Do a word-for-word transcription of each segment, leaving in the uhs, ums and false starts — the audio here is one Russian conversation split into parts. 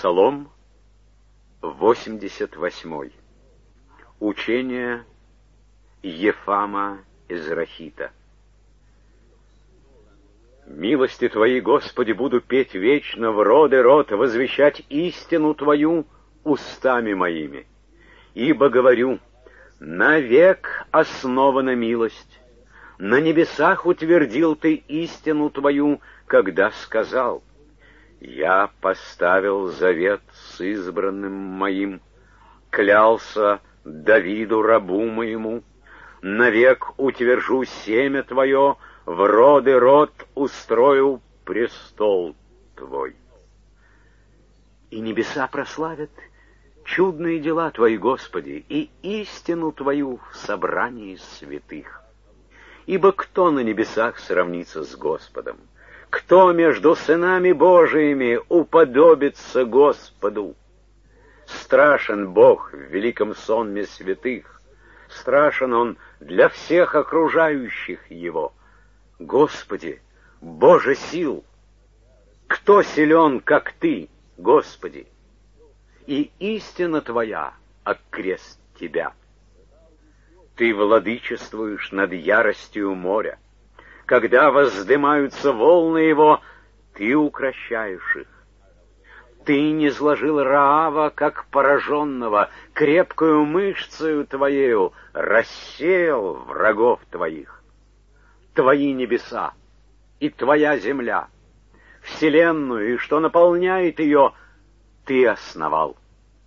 Псалом восемьдесят восьмой. Учение Ефама Израхита. Милости Твои, Господи, буду петь вечно, в род и род возвещать истину Твою устами моими. Ибо говорю, навек основана милость, на небесах утвердил Ты истину Твою, когда сказал: я поставил завет с избранным моим, клялся Давиду рабу моему, навек утвержу семя Твое, в род и род устрою престол Твой. И небеса прославят чудные дела Твои, Господи, и истину Твою в собрании святых. Ибо кто на небесах сравнится с Господом? Кто между сынами Божиими уподобится Господу? Страшен Бог в великом сонме святых, страшен Он для всех окружающих Его. Господи, Боже сил, кто силен, как Ты, Господи? И истина Твоя окрест Тебя. Ты владычествуешь над яростью моря. Когда воздымаются волны его, Ты укрощаешь их. Ты низложил Раава, как пораженного, крепкую мышцею Твоею рассеял врагов Твоих. Твои небеса и Твоя земля, вселенную и что наполняет ее, Ты основал.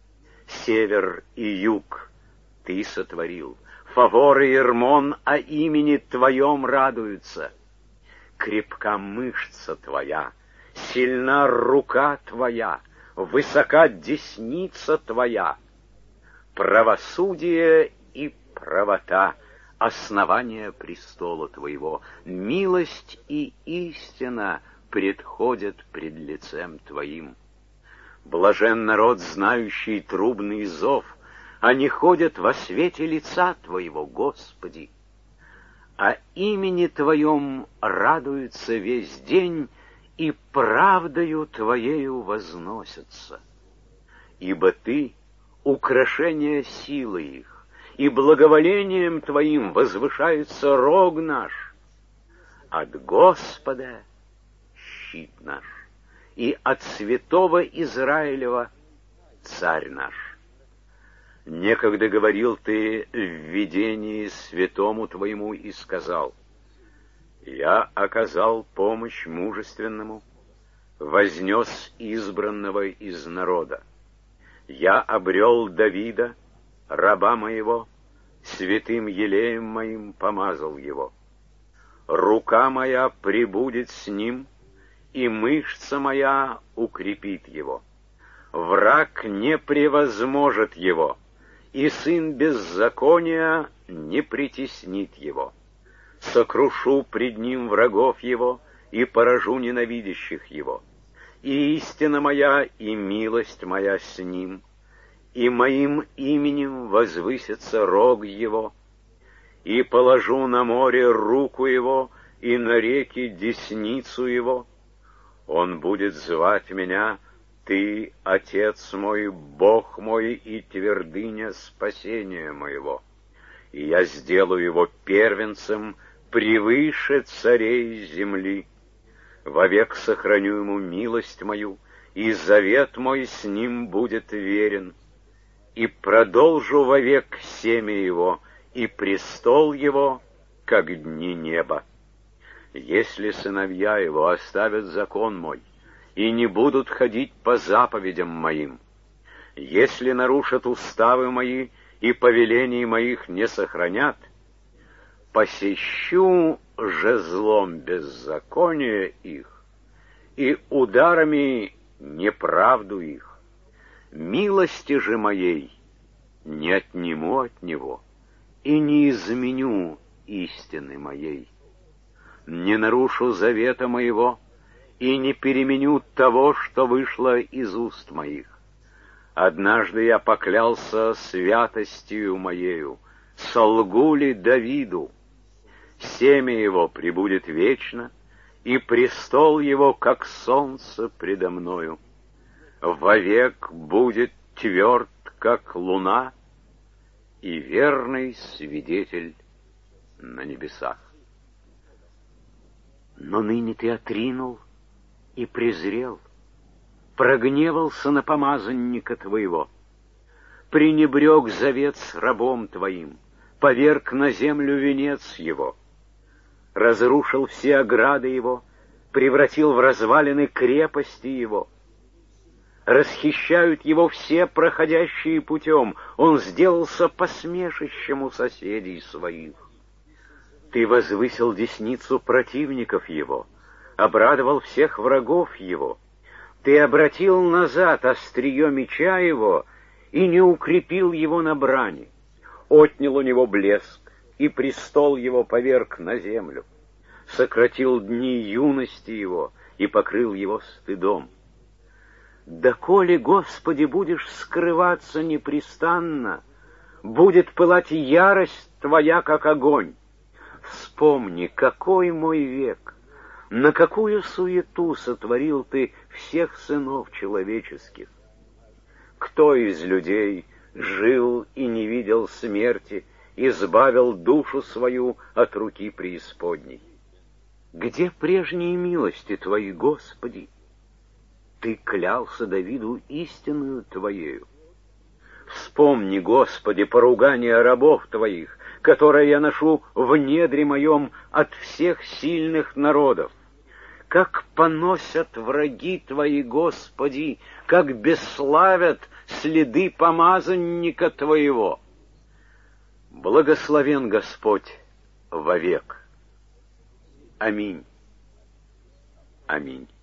Север и юг Ты сотворил. Фавор и Ермон о имени Твоем радуются. Крепка мышца Твоя, сильна рука Твоя, высока десница Твоя. Правосудие и правота — основание престола Твоего. Милость и истина предходят пред лицем Твоим. Блажен народ, знающий трубный зов, они ходят во свете лица Твоего, Господи. О имени Твоем радуются весь день, и правдою Твоею возносятся. Ибо Ты — украшение силы их, и благоволением Твоим возвышается рог наш. От Господа щит наш, и от святого Израилева царь наш. Некогда говорил Ты в видении святому Твоему и сказал: я оказал помощь мужественному, вознес избранного из народа. Я обрел Давида, раба моего, святым елеем моим помазал его. Рука моя пребудет с ним, и мышца моя укрепит его. Враг не превозможет его, и сын беззакония не притеснит его. Сокрушу пред ним врагов его, и поражу ненавидящих его. И истина моя, и милость моя с ним, и моим именем возвысится рог его. И положу на море руку его, и на реки десницу его. Он будет звать меня: Ты, Отец мой, Бог мой и твердыня спасения моего. И я сделаю его первенцем превыше царей земли. Вовек сохраню ему милость мою, и завет мой с ним будет верен. И продолжу вовек семя его, и престол его, как дни неба. Если сыновья его оставят закон мой, и не будут ходить по заповедям моим, если нарушат уставы мои и повелений моих не сохранят, посещу жезлом беззакония их и ударами неправду их. Милости же моей не отниму от него и не изменю истины моей. Не нарушу завета моего и не переменю того, что вышло из уст моих. Однажды я поклялся святостью моею, солгу ли Давиду? Семя его пребудет вечно, и престол его, как солнце предо мною. вовек будет тверд, как луна, и верный свидетель на небесах. Но ныне ты отринул и презрел, прогневался на помазанника твоего, пренебрег завет с рабом твоим, поверг на землю венец его, разрушил все ограды его, превратил в развалины крепости его. Расхищают его все проходящие путем, он сделался посмешищем у соседей своих. Ты возвысил десницу противников его, обрадовал всех врагов его. Ты обратил назад острие меча его и не укрепил его на брани. Отнял у него блеск, и престол его поверг на землю. Сократил дни юности его и покрыл его стыдом. Доколе, Господи, будешь скрываться непрестанно, будет пылать ярость Твоя, как огонь. Вспомни, какой мой век, на какую суету сотворил Ты всех сынов человеческих. Кто из людей жил и не видел смерти, избавил душу свою от руки преисподней? Где прежние милости Твои, Господи? Ты клялся Давиду истинную Твоею. Вспомни, Господи, поругание рабов Твоих, которое я ношу в недре моем от всех сильных народов. Как поносят враги Твои, Господи, как бесславят следы помазанника Твоего. Благословен Господь вовек. Аминь. Аминь.